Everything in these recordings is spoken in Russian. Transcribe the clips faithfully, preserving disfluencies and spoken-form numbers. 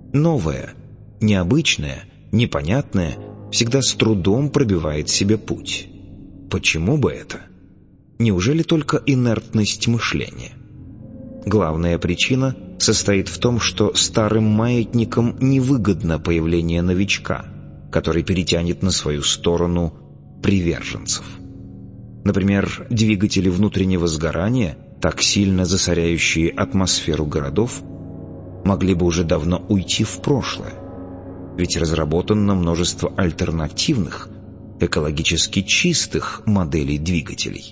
Новое, необычное, непонятное всегда с трудом пробивает себе путь. Почему бы это? Неужели только инертность мышления? Главная причина состоит в том, что старым маятникам невыгодно появление новичка, который перетянет на свою сторону приверженцев. Например, двигатели внутреннего сгорания, так сильно засоряющие атмосферу городов, могли бы уже давно уйти в прошлое, ведь разработано множество альтернативных, экологически чистых моделей двигателей.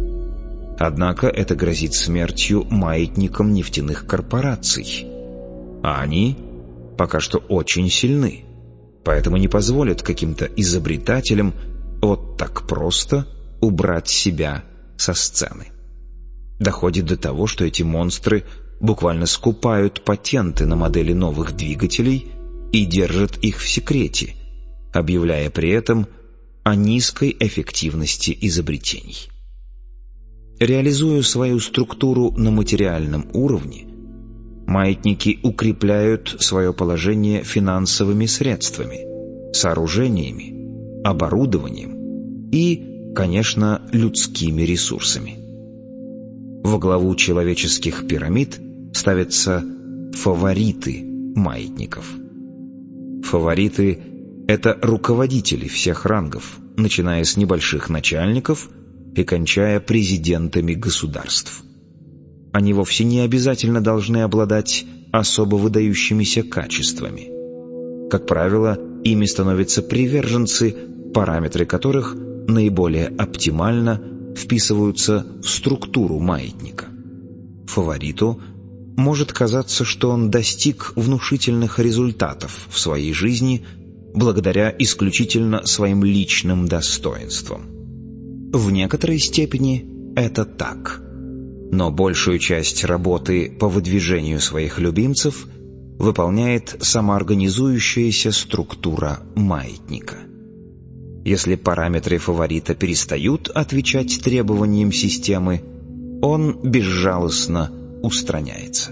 Однако это грозит смертью маятникам нефтяных корпораций, а они пока что очень сильны, поэтому не позволят каким-то изобретателям вот так просто убрать себя со сцены. Доходит до того, что эти монстры буквально скупают патенты на модели новых двигателей и держат их в секрете, объявляя при этом о низкой эффективности изобретений. Реализуя свою структуру на материальном уровне, маятники укрепляют свое положение финансовыми средствами, сооружениями, оборудованием и, конечно, людскими ресурсами. Во главу человеческих пирамид ставятся фавориты маятников. Фавориты — это руководители всех рангов, начиная с небольших начальников и кончая президентами государств. Они вовсе не обязательно должны обладать особо выдающимися качествами. Как правило, ими становятся приверженцы, параметры которых наиболее оптимально вписываются в структуру маятника. Фавориту может казаться, что он достиг внушительных результатов в своей жизни благодаря исключительно своим личным достоинствам. В некоторой степени это так, но большую часть работы по выдвижению своих любимцев выполняет самоорганизующаяся структура маятника. Если параметры фаворита перестают отвечать требованиям системы, он безжалостно устраняется.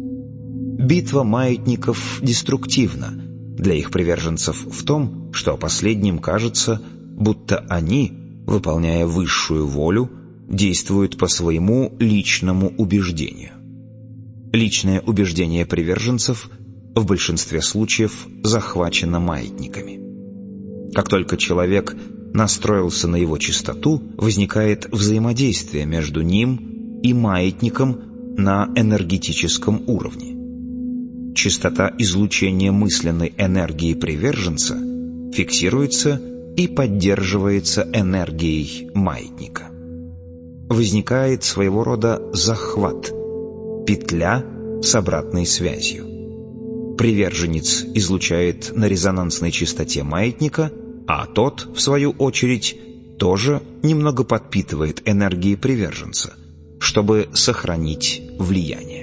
Битва маятников деструктивна для их приверженцев в том, что последним кажется, будто они, выполняя высшую волю, действуют по своему личному убеждению. Личное убеждение приверженцев в большинстве случаев захвачено маятниками. Как только человек настроился на его частоту, возникает взаимодействие между ним и маятником на энергетическом уровне. Частота излучения мысленной энергии приверженца фиксируется и поддерживается энергией маятника. Возникает своего рода захват, петля с обратной связью. Приверженец излучает на резонансной частоте маятника, а тот, в свою очередь, тоже немного подпитывает энергией приверженца, чтобы сохранить влияние.